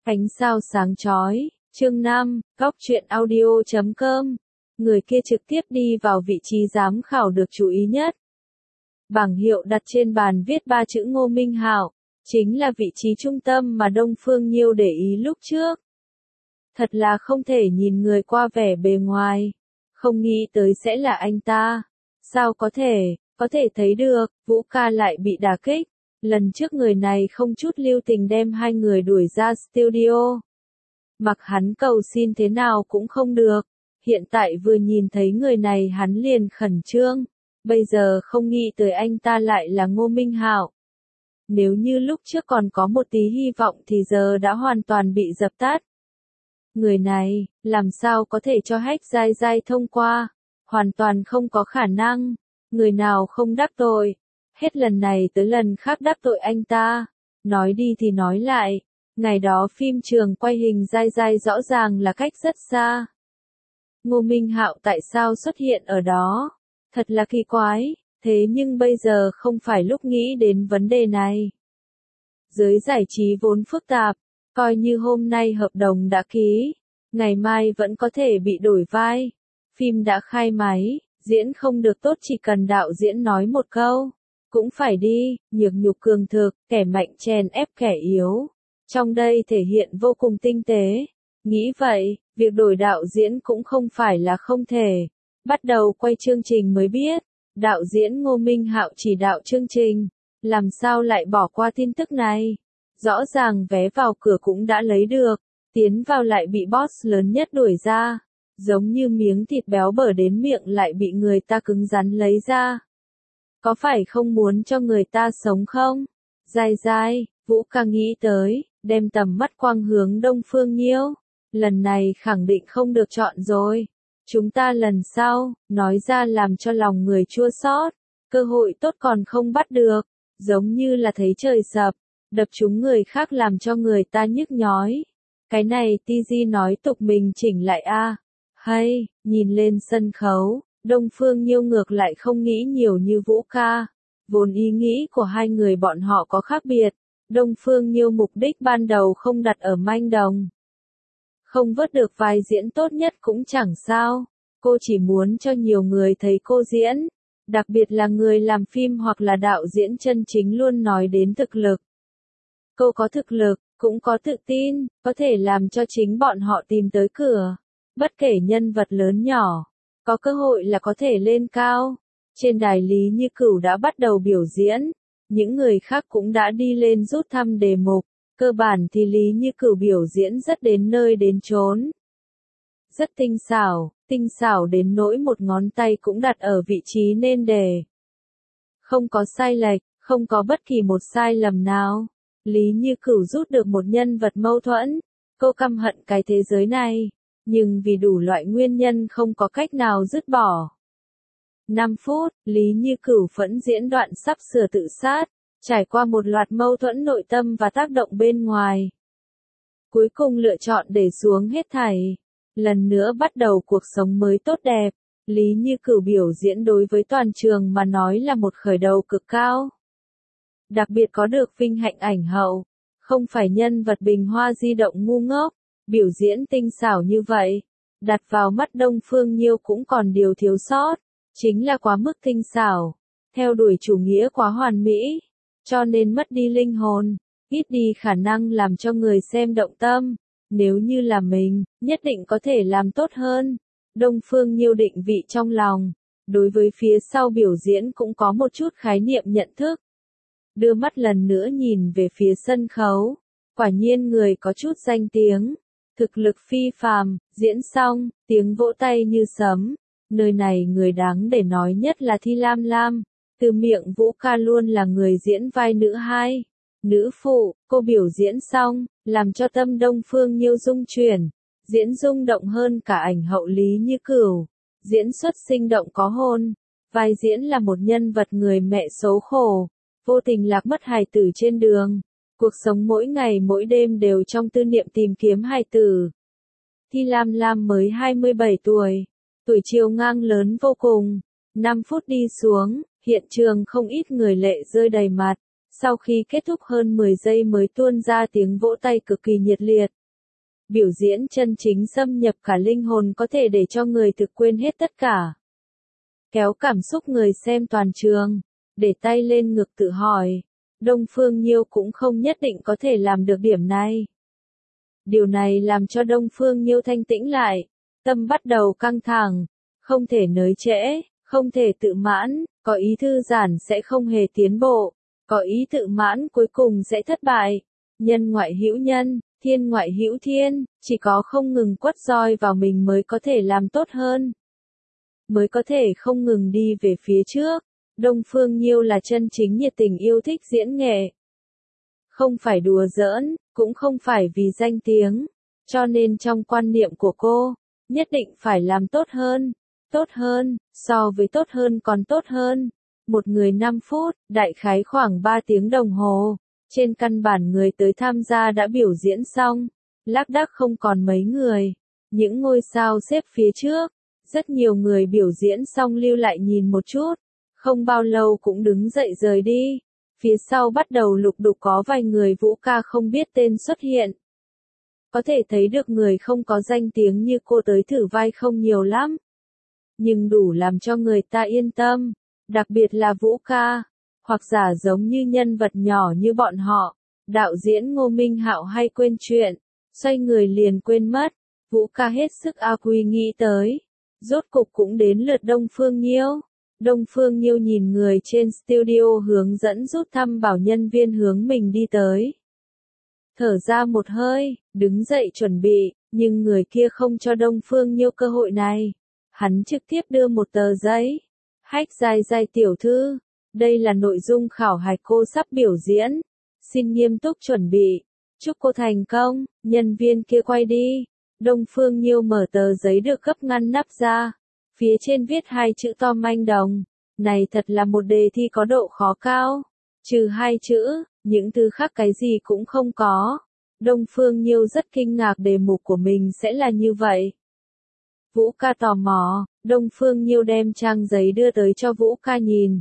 Ánh sao sáng chói, chương 5, góc truyện audio.com. Người kia trực tiếp đi vào vị trí giám khảo được chú ý nhất. Bảng hiệu đặt trên bàn viết 3 chữ Ngô Minh Hạo, chính là vị trí trung tâm mà Đông Phương Nhiêu để ý lúc trước. Thật là không thể nhìn người qua vẻ bề ngoài, không nghĩ tới sẽ là anh ta. Sao có thể thấy được, Vũ Ca lại bị đả kích. Lần trước người này không chút lưu tình đem hai người đuổi ra studio. Mặc hắn cầu xin thế nào cũng không được. Hiện tại vừa nhìn thấy người này hắn liền khẩn trương. Bây giờ không nghĩ tới anh ta lại là Ngô Minh Hạo. Nếu như lúc trước còn có một tí hy vọng thì giờ đã hoàn toàn bị dập tắt. Người này, làm sao có thể cho Hách Giai Giai thông qua? Hoàn toàn không có khả năng. Người nào không đắc tội? Hết lần này tới lần khác đắc tội anh ta. Nói đi thì nói lại, ngày đó phim trường quay hình Giai Giai rõ ràng là cách rất xa. Ngô Minh Hạo tại sao xuất hiện ở đó? Thật là kỳ quái, thế nhưng bây giờ không phải lúc nghĩ đến vấn đề này. Giới giải trí vốn phức tạp, coi như hôm nay hợp đồng đã ký, ngày mai vẫn có thể bị đổi vai. Phim đã khai máy, diễn không được tốt chỉ cần đạo diễn nói một câu. Cũng phải đi, nhược nhục cường thực, kẻ mạnh chèn ép kẻ yếu. Trong đây thể hiện vô cùng tinh tế. Nghĩ vậy, việc đổi đạo diễn cũng không phải là không thể. Bắt đầu quay chương trình mới biết, đạo diễn Ngô Minh Hạo chỉ đạo chương trình. Làm sao lại bỏ qua tin tức này? Rõ ràng vé vào cửa cũng đã lấy được, tiến vào lại bị boss lớn nhất đuổi ra. Giống như miếng thịt béo bở đến miệng lại bị người ta cứng rắn lấy ra. Có phải không muốn cho người ta sống không? Giai Giai, Vũ Ca nghĩ tới, đem tầm mắt quang hướng Đông Phương Nhiêu. Lần này khẳng định không được chọn rồi. Chúng ta lần sau, nói ra làm cho lòng người chua xót. Cơ hội tốt còn không bắt được. Giống như là thấy trời sập, đập trúng người khác làm cho người ta nhức nhói. Cái này TG nói tục mình chỉnh lại a. Hay, nhìn lên sân khấu. Đông Phương Nhiêu ngược lại không nghĩ nhiều như Vũ Ca. Vốn ý nghĩ của hai người bọn họ có khác biệt. Đông Phương Nhiêu mục đích ban đầu không đặt ở manh đồng. Không vớt được vai diễn tốt nhất cũng chẳng sao. Cô chỉ muốn cho nhiều người thấy cô diễn. Đặc biệt là người làm phim hoặc là đạo diễn chân chính luôn nói đến thực lực. Cô có thực lực, cũng có tự tin, có thể làm cho chính bọn họ tìm tới cửa. Bất kể nhân vật lớn nhỏ. Có cơ hội là có thể lên cao. Trên đài Lý Như Cửu đã bắt đầu biểu diễn. Những người khác cũng đã đi lên rút thăm đề mục. Cơ bản thì Lý Như Cửu biểu diễn rất đến nơi đến chốn. Rất tinh xảo đến nỗi một ngón tay cũng đặt ở vị trí nên để. Không có sai lệch, không có bất kỳ một sai lầm nào. Lý Như Cửu rút được một nhân vật mâu thuẫn. Cô căm hận cái thế giới này. Nhưng vì đủ loại nguyên nhân không có cách nào dứt bỏ. 5 phút, Lý Như Cửu phẫn diễn đoạn sắp sửa tự sát, trải qua một loạt mâu thuẫn nội tâm và tác động bên ngoài. Cuối cùng lựa chọn để xuống hết thảy. Lần nữa bắt đầu cuộc sống mới tốt đẹp. Lý Như Cửu biểu diễn đối với toàn trường mà nói là một khởi đầu cực cao. Đặc biệt có được vinh hạnh ảnh hậu. Không phải nhân vật bình hoa di động ngu ngốc. Biểu diễn tinh xảo như vậy, đặt vào mắt Đông Phương Nhiêu cũng còn điều thiếu sót, chính là quá mức tinh xảo, theo đuổi chủ nghĩa quá hoàn mỹ, cho nên mất đi linh hồn, ít đi khả năng làm cho người xem động tâm. Nếu như là mình, nhất định có thể làm tốt hơn. Đông Phương Nhiêu định vị trong lòng, đối với phía sau biểu diễn cũng có một chút khái niệm nhận thức. Đưa mắt lần nữa nhìn về phía sân khấu, quả nhiên người có chút danh tiếng. Thực lực phi phàm, diễn xong, tiếng vỗ tay như sấm. Nơi này người đáng để nói nhất là Thi Lam Lam. Từ miệng Vũ Ca luôn là người diễn vai nữ hai. Nữ phụ, cô biểu diễn xong, làm cho tâm Đông Phương Nhiêu rung chuyển. Diễn rung động hơn cả ảnh hậu Lý Như Cửu. Diễn xuất sinh động có hồn. Vai diễn là một nhân vật người mẹ số khổ. Vô tình lạc mất hài tử trên đường. Cuộc sống mỗi ngày mỗi đêm đều trong tư niệm tìm kiếm hài tử. Thi Lam Lam mới 27 tuổi. Tuổi chiều ngang lớn vô cùng. 5 phút đi xuống, hiện trường không ít người lệ rơi đầy mặt. Sau khi kết thúc hơn 10 giây mới tuôn ra tiếng vỗ tay cực kỳ nhiệt liệt. Biểu diễn chân chính xâm nhập cả linh hồn, có thể để cho người thực quên hết tất cả. Kéo cảm xúc người xem toàn trường, để tay lên ngực tự hỏi, Đông Phương Nhiêu cũng không nhất định có thể làm được điểm này. Điều này làm cho Đông Phương Nhiêu thanh tĩnh lại, tâm bắt đầu căng thẳng, không thể nới trễ, không thể tự mãn, có ý thư giãn sẽ không hề tiến bộ, có ý tự mãn cuối cùng sẽ thất bại. Nhân ngoại hữu nhân, thiên ngoại hữu thiên, chỉ có không ngừng quất roi vào mình mới có thể làm tốt hơn, mới có thể không ngừng đi về phía trước. Đông Phương Nhiêu là chân chính nhiệt tình yêu thích diễn nghệ. Không phải đùa giỡn, cũng không phải vì danh tiếng. Cho nên trong quan niệm của cô, nhất định phải làm tốt hơn, so với tốt hơn còn tốt hơn. Một người 5 phút, đại khái khoảng 3 tiếng đồng hồ. Trên căn bản người tới tham gia đã biểu diễn xong, lác đác không còn mấy người. Những ngôi sao xếp phía trước, rất nhiều người biểu diễn xong lưu lại nhìn một chút, không bao lâu cũng đứng dậy rời đi. Phía sau bắt đầu lục đục có vài người vũ ca không biết tên xuất hiện. Có thể thấy được người không có danh tiếng như cô tới thử vai không nhiều lắm, nhưng đủ làm cho người ta yên tâm, đặc biệt là vũ ca, hoặc giả giống như nhân vật nhỏ như bọn họ. Đạo diễn Ngô Minh Hạo hay quên chuyện, xoay người liền quên mất. Vũ ca hết sức quy nghĩ tới, rốt cục cũng đến lượt Đông Phương Nhiêu. Đông Phương Nhiêu nhìn người trên studio hướng dẫn rút thăm bảo nhân viên hướng mình đi tới. Thở ra một hơi, đứng dậy chuẩn bị, nhưng người kia không cho Đông Phương Nhiêu cơ hội này. Hắn trực tiếp đưa một tờ giấy. Hách Giai Giai tiểu thư, đây là nội dung khảo hạch cô sắp biểu diễn. Xin nghiêm túc chuẩn bị. Chúc cô thành công. Nhân viên kia quay đi. Đông Phương Nhiêu mở tờ giấy được gấp ngăn nắp ra. Phía trên viết 2 chữ to manh đồng. Này thật là một đề thi có độ khó cao. Trừ 2 chữ, những thứ khác cái gì cũng không có. Đông Phương Nhiêu rất kinh ngạc đề mục của mình sẽ là như vậy. Vũ ca tò mò, Đông Phương Nhiêu đem trang giấy đưa tới cho Vũ ca nhìn.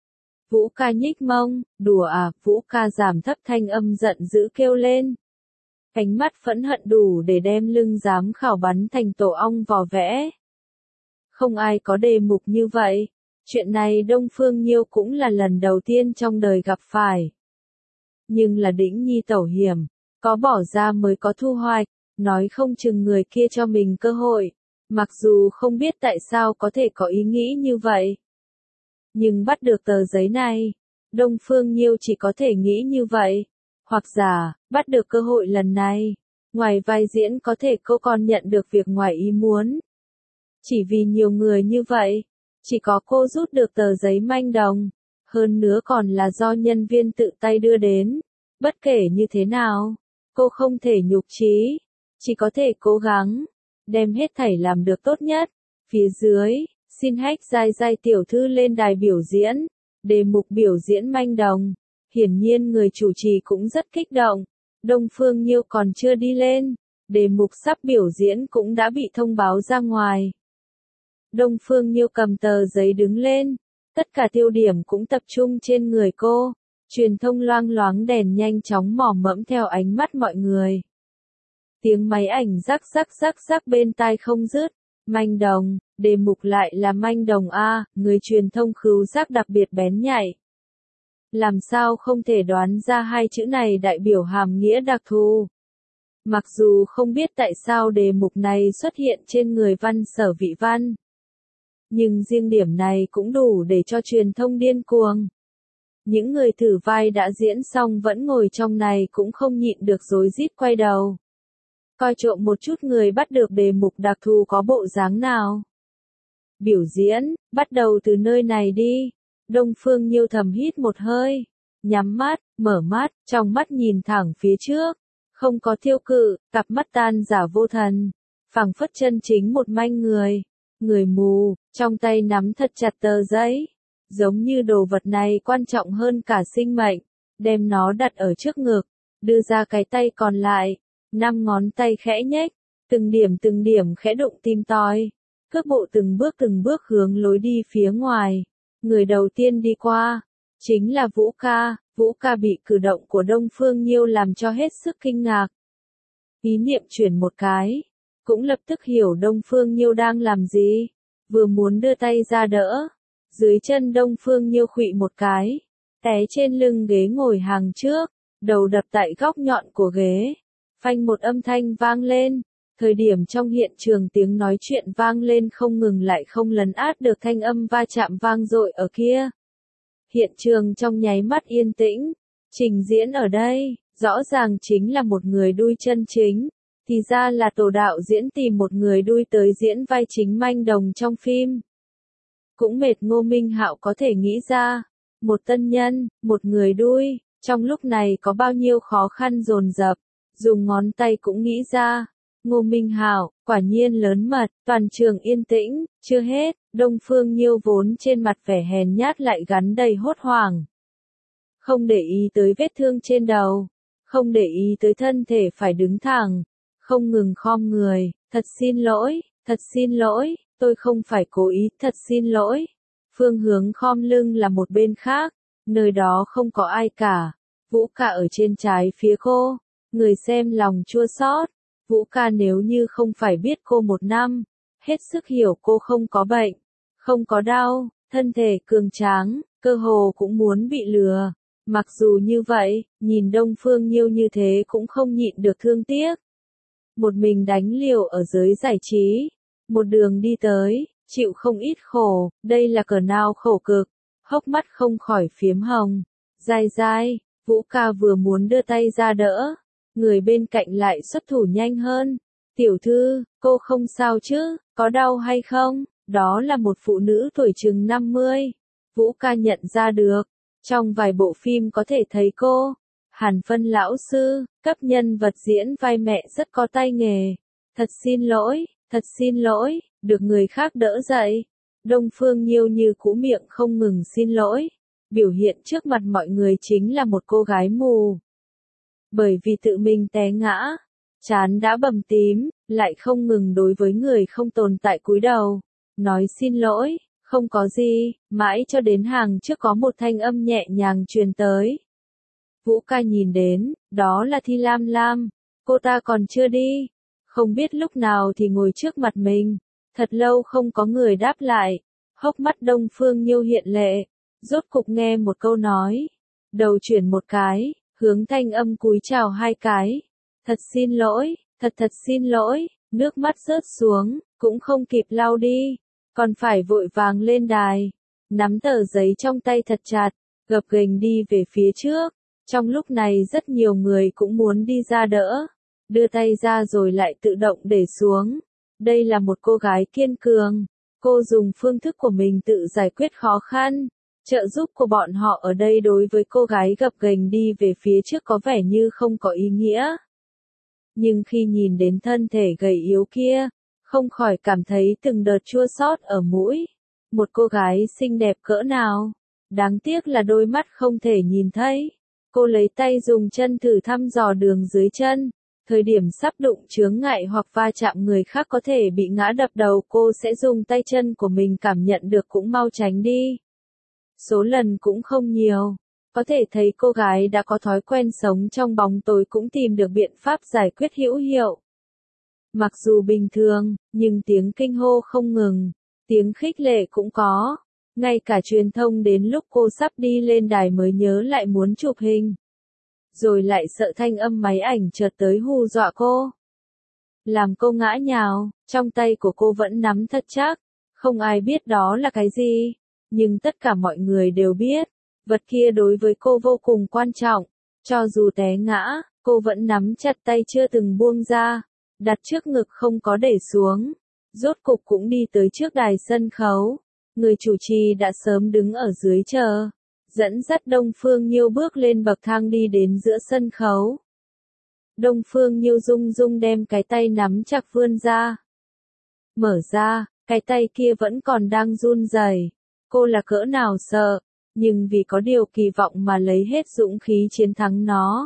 Vũ ca nhích mông, đùa à, Vũ ca giảm thấp thanh âm giận dữ kêu lên. Ánh mắt phẫn hận đủ để đem lưng giám khảo bắn thành tổ ong vò vẽ. Không ai có đề mục như vậy. Chuyện này Đông Phương Nhiêu cũng là lần đầu tiên trong đời gặp phải. Nhưng là đỉnh nhi tẩu hiểm, có bỏ ra mới có thu hoạch, nói không chừng người kia cho mình cơ hội. Mặc dù không biết tại sao có thể có ý nghĩ như vậy. Nhưng bắt được tờ giấy này, Đông Phương Nhiêu chỉ có thể nghĩ như vậy. Hoặc giả, bắt được cơ hội lần này, ngoài vai diễn có thể cô còn nhận được việc ngoài ý muốn. Chỉ vì nhiều người như vậy, chỉ có cô rút được tờ giấy manh đồng. Hơn nữa còn là do nhân viên tự tay đưa đến. Bất kể như thế nào, cô không thể nhục chí, chỉ có thể cố gắng, đem hết thảy làm được tốt nhất. Phía dưới, xin Hách Giai Giai tiểu thư lên đài biểu diễn. Đề mục biểu diễn manh đồng. Hiển nhiên người chủ trì cũng rất kích động. Đông Phương Nhiêu còn chưa đi lên, đề mục sắp biểu diễn cũng đã bị thông báo ra ngoài. Đông Phương Nhiêu cầm tờ giấy đứng lên, tất cả tiêu điểm cũng tập trung trên người cô. Truyền thông loang loáng đèn nhanh chóng mò mẫm theo ánh mắt mọi người. Tiếng máy ảnh rắc rắc rắc rắc bên tai không dứt. Manh đồng, đề mục lại là manh đồng a, người truyền thông khứu giác đặc biệt bén nhạy. Làm sao không thể đoán ra 2 chữ này đại biểu hàm nghĩa đặc thù. Mặc dù không biết tại sao đề mục này xuất hiện trên người Văn Sở Vị Văn. Nhưng riêng điểm này cũng đủ để cho truyền thông điên cuồng. Những người thử vai đã diễn xong vẫn ngồi trong này cũng không nhịn được rối rít quay đầu. Coi trộm một chút người bắt được đề mục đặc thù có bộ dáng nào. Biểu diễn, bắt đầu từ nơi này đi. Đông Phương Nhiêu thầm hít một hơi. Nhắm mắt, mở mắt, trong mắt nhìn thẳng phía trước. Không có tiêu cự, cặp mắt tan giả vô thần. Phảng phất chân chính một manh người. Người mù, trong tay nắm thật chặt tờ giấy. Giống như đồ vật này quan trọng hơn cả sinh mệnh. Đem nó đặt ở trước ngực. Đưa ra cái tay còn lại. 5 ngón tay khẽ nhếch. Từng điểm khẽ đụng tim toi. Cước bộ từng bước hướng lối đi phía ngoài. Người đầu tiên đi qua. Chính là Vũ ca. Vũ Ca bị cử động của Đông Phương Nhiêu làm cho hết sức kinh ngạc. Ý niệm chuyển một cái, cũng lập tức hiểu Đông Phương Nhiêu đang làm gì, vừa muốn đưa tay ra đỡ, dưới chân Đông Phương Nhiêu khuỵu một cái, té trên lưng ghế ngồi hàng trước, đầu đập tại góc nhọn của ghế, phanh một âm thanh vang lên. Thời điểm trong hiện trường tiếng nói chuyện vang lên không ngừng lại không lấn át được thanh âm va chạm vang dội ở kia. Hiện trường trong nháy mắt yên tĩnh, trình diễn ở đây, rõ ràng chính là một người đui chân chính, thì ra là tổ đạo diễn tìm một người đui tới diễn vai chính manh đồng trong phim. Cũng mệt Ngô Minh Hạo có thể nghĩ ra, một tân nhân, một người đui, trong lúc này có bao nhiêu khó khăn dồn dập, dùng ngón tay cũng nghĩ ra. Ngô Minh Hạo, quả nhiên lớn mật, toàn trường yên tĩnh, chưa hết, Đông Phương Nhiêu vốn trên mặt vẻ hèn nhát lại gắn đầy hốt hoảng. Không để ý tới vết thương trên đầu, không để ý tới thân thể phải đứng thẳng, không ngừng khom người, thật xin lỗi, tôi không phải cố ý, thật xin lỗi. Phương hướng khom lưng là một bên khác, nơi đó không có ai cả, Vũ Ca ở trên trái phía cô, người xem lòng chua xót. Vũ Ca nếu như không phải biết cô một năm, hết sức hiểu cô không có bệnh, không có đau, thân thể cường tráng, cơ hồ cũng muốn bị lừa. Mặc dù như vậy, nhìn Đông Phương Nhiêu như thế cũng không nhịn được thương tiếc. Một mình đánh liều ở giới giải trí, một đường đi tới, chịu không ít khổ, đây là cỡ nào khổ cực, hốc mắt không khỏi phiếm hồng. Dai, Vũ Ca vừa muốn đưa tay ra đỡ, người bên cạnh lại xuất thủ nhanh hơn. Tiểu thư, cô không sao chứ, có đau hay không? Đó là một phụ nữ tuổi chừng 50. Vũ Ca nhận ra được, trong vài bộ phim có thể thấy cô. Hàn Phân lão sư, cấp nhân vật diễn vai mẹ rất có tay nghề. Thật xin lỗi, được người khác đỡ dậy. Đông Phương Nhiêu như cũ miệng không ngừng xin lỗi. Biểu hiện trước mặt mọi người chính là một cô gái mù. Bởi vì tự mình té ngã, trán đã bầm tím, lại không ngừng đối với người không tồn tại cúi đầu, nói xin lỗi, không có gì, mãi cho đến hàng trước có một thanh âm nhẹ nhàng truyền tới. Vũ Ca nhìn đến, đó là Thi Lam Lam, cô ta còn chưa đi, không biết lúc nào thì ngồi trước mặt mình, thật lâu không có người đáp lại, hốc mắt Đông Phương Nhiêu hiện lệ, rốt cục nghe một câu nói, đầu chuyển một cái. Hướng thanh âm cúi chào hai cái. Thật xin lỗi, nước mắt rớt xuống, cũng không kịp lau đi, còn phải vội vàng lên đài, nắm tờ giấy trong tay thật chặt, gập ghềnh đi về phía trước. Trong lúc này rất nhiều người cũng muốn đi ra đỡ, đưa tay ra rồi lại tự động để xuống. Đây là một cô gái kiên cường, cô dùng phương thức của mình tự giải quyết khó khăn. Trợ giúp của bọn họ ở đây đối với cô gái gập ghềnh đi về phía trước có vẻ như không có ý nghĩa. Nhưng khi nhìn đến thân thể gầy yếu kia, không khỏi cảm thấy từng đợt chua xót ở mũi. Một cô gái xinh đẹp cỡ nào, đáng tiếc là đôi mắt không thể nhìn thấy. Cô lấy tay dùng chân thử thăm dò đường dưới chân. Thời điểm sắp đụng chướng ngại hoặc va chạm người khác có thể bị ngã đập đầu, cô sẽ dùng tay chân của mình cảm nhận được cũng mau tránh đi. Số lần cũng không nhiều, có thể thấy cô gái đã có thói quen sống trong bóng tối cũng tìm được biện pháp giải quyết hữu hiệu. Mặc dù bình thường, nhưng tiếng kinh hô không ngừng, tiếng khích lệ cũng có, ngay cả truyền thông đến lúc cô sắp đi lên đài mới nhớ lại muốn chụp hình. Rồi lại sợ thanh âm máy ảnh chợt tới hù dọa cô. Làm cô ngã nhào, trong tay của cô vẫn nắm thật chắc, không ai biết đó là cái gì. Nhưng tất cả mọi người đều biết, vật kia đối với cô vô cùng quan trọng, cho dù té ngã, cô vẫn nắm chặt tay chưa từng buông ra, đặt trước ngực không có để xuống, rốt cục cũng đi tới trước đài sân khấu, người chủ trì đã sớm đứng ở dưới chờ, dẫn dắt Đông Phương Nhiêu bước lên bậc thang đi đến giữa sân khấu. Đông Phương Nhiêu rung rung đem cái tay nắm chặt vươn ra. Mở ra, cái tay kia vẫn còn đang run rẩy. Cô là cỡ nào sợ, nhưng vì có điều kỳ vọng mà lấy hết dũng khí chiến thắng nó.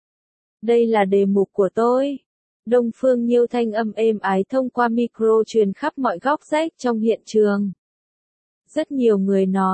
Đây là đề mục của tôi. Đông Phương Nhiêu thanh âm êm ái thông qua micro truyền khắp mọi góc rách trong hiện trường. Rất nhiều người nói,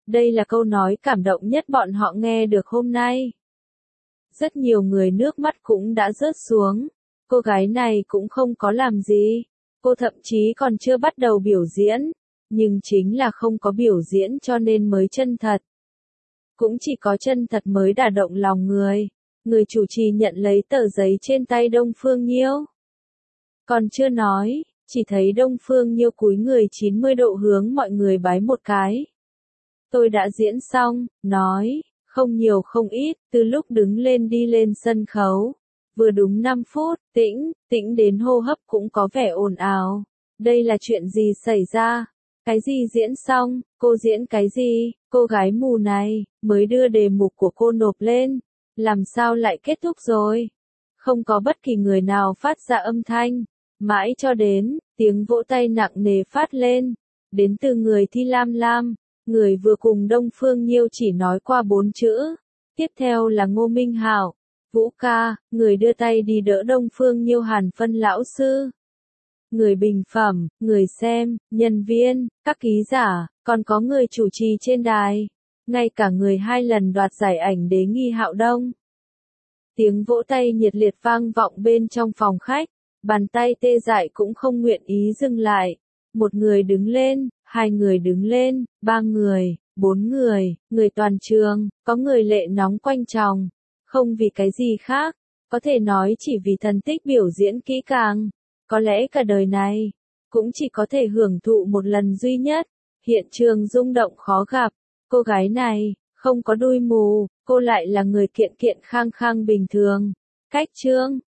Đây là câu nói cảm động nhất bọn họ nghe được hôm nay. Rất nhiều người nước mắt cũng đã rớt xuống. Cô gái này cũng không có làm gì. Cô thậm chí còn chưa bắt đầu biểu diễn. Nhưng chính là không có biểu diễn cho nên mới chân thật. Cũng chỉ có chân thật mới đả động lòng người. Người chủ trì nhận lấy tờ giấy trên tay Đông Phương Nhiêu. Còn chưa nói, chỉ thấy Đông Phương Nhiêu cúi người 90 độ hướng mọi người bái một cái. Tôi đã diễn xong, nói, không nhiều không ít, từ lúc đứng lên đi lên sân khấu. Vừa đúng 5 phút, tĩnh đến hô hấp cũng có vẻ ồn ào. Đây là chuyện gì xảy ra? Cái gì diễn xong, cô diễn cái gì? Cô gái mù này, mới đưa đề mục của cô nộp lên. Làm sao lại kết thúc rồi? Không có bất kỳ người nào phát ra âm thanh. Mãi cho đến, tiếng vỗ tay nặng nề phát lên. Đến từ người thi Lam Lam. Người vừa cùng Đông Phương Nhiêu chỉ nói qua 4 chữ. Tiếp theo là Ngô Minh Hạo. Vũ ca, người đưa tay đi đỡ Đông Phương Nhiêu Hàn Phân lão sư. Người bình phẩm, người xem, nhân viên, các ký giả, còn có người chủ trì trên đài. Ngay cả người 2 lần đoạt giải ảnh đế nghi Hạo Đông. Tiếng vỗ tay nhiệt liệt vang vọng bên trong phòng khách. Bàn tay tê dại cũng không nguyện ý dừng lại. 1 người đứng lên, 2 người đứng lên, 3 người, 4 người, người toàn trường, có người lệ nóng quanh tròng. Không vì cái gì khác, có thể nói chỉ vì thần tích biểu diễn kỹ càng. Có lẽ cả đời này, cũng chỉ có thể hưởng thụ một lần duy nhất. Hiện trường rung động khó gặp. Cô gái này, không có đuôi mù, cô lại là người kiện kiện khang khang bình thường. Cách chương